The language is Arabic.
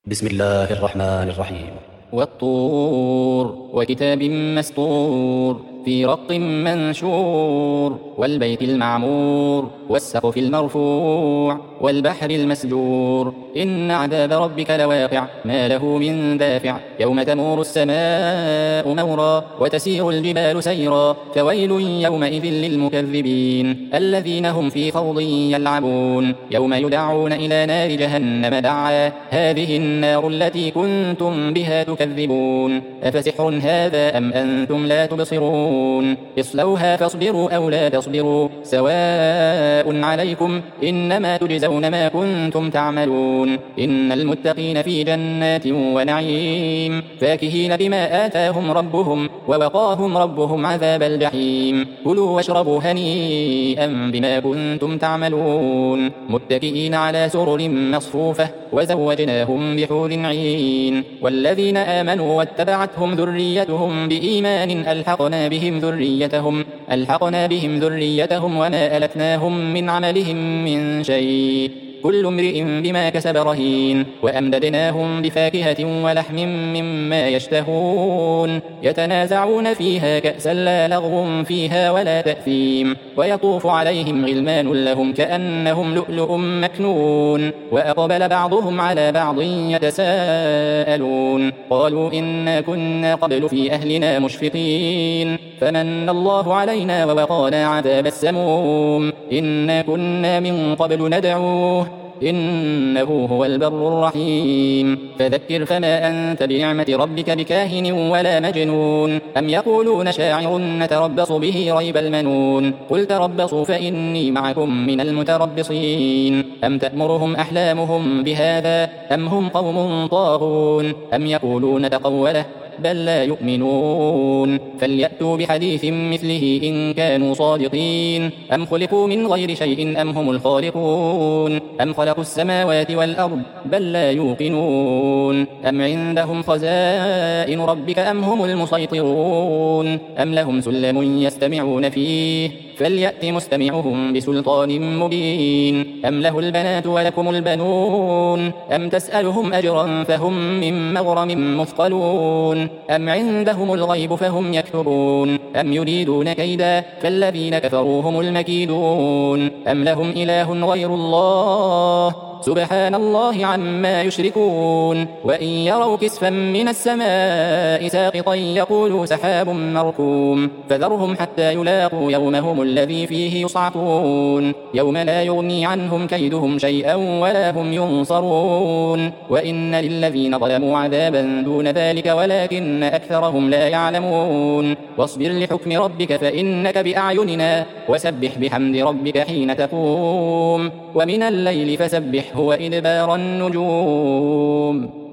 بسم الله الرحمن الرحيم. والطور وكتاب مسطور في رق منشور والبيت المعمور والسقف المرفوع والبحر المسجور إن عذاب ربك لواقع ما له من دافع يوم تمور السماء مورا وتسير الجبال سيرا فويل يومئذ للمكذبين الذين هم في خوض يلعبون يوم يدعون إلى نار جهنم دعا هذه النار التي كنتم بها تكذبون أفسحر هذا أم أنتم لا تبصرون اصلوها فاصبروا أو لا تصبروا سواء عليكم إنما تجزون ما كنتم تعملون إن المتقين في جنات ونعيم فاكهين بما آتاهم ربهم ووقاهم ربهم عذاب الجحيم كلوا واشربوا هنيئا بما كنتم تعملون متكئين على سرر مصفوفة وزوجناهم بحور عين والذين آمنوا واتبعتهم ذريتهم بإيمان ألحقنا بهم ذريتهم وما ألتناهم من عملهم من شيء كل امرئ بما كسب رهين وأمددناهم بفاكهة ولحم مما يشتهون يتنازعون فيها كأسا لا لغو فيها ولا تأثيم ويطوف عليهم غلمان لهم كأنهم لؤلؤ مكنون وأقبل بعضهم على بعض يتساءلون قالوا إنا كنا قبل في أهلنا مشفقين فمن الله علينا ووقانا عذاب السموم إنا كنا من قبل ندعوه إنه هو البر الرحيم فذكر فما أنت بنعمة ربك بكاهن ولا مجنون أم يقولون شاعر نتربص به ريب المنون قل تربصوا فإني معكم من المتربصين أم تأمرهم أحلامهم بهذا أم هم قوم طاغون أم يقولون تقوله بل لا يؤمنون فليأتوا بحديث مثله إن كانوا صادقين أم خلقوا من غير شيء أم هم الخالقون أم خلقوا السماوات والأرض بل لا يوقنون أم عندهم خزائن ربك أم هم المسيطرون أم لهم سلم يستمعون فيه فليأت مستمعهم بسلطان مبين أم له البنات ولكم البنون أم تسألهم أجرا فهم من مغرم مثقلون أم عندهم الغيب فهم يكتبون أم يريدون كيدا فالذين كفروا هم المكيدون أم لهم إله غير الله سبحان الله عما يشركون وإن يروا كسفا من السماء ساقطا يقولوا سحاب مركوم فذرهم حتى يلاقوا يومهم الذي فيه يصعقون يوم لا يغني عنهم كيدهم شيئا ولا هم ينصرون وإن للذين ظلموا عذابا دون ذلك ولكن أكثرهم لا يعلمون واصبر لحكم ربك فإنك بأعيننا وسبح بحمد ربك حين تقوم ومن الليل فسبحه وإدبار النجوم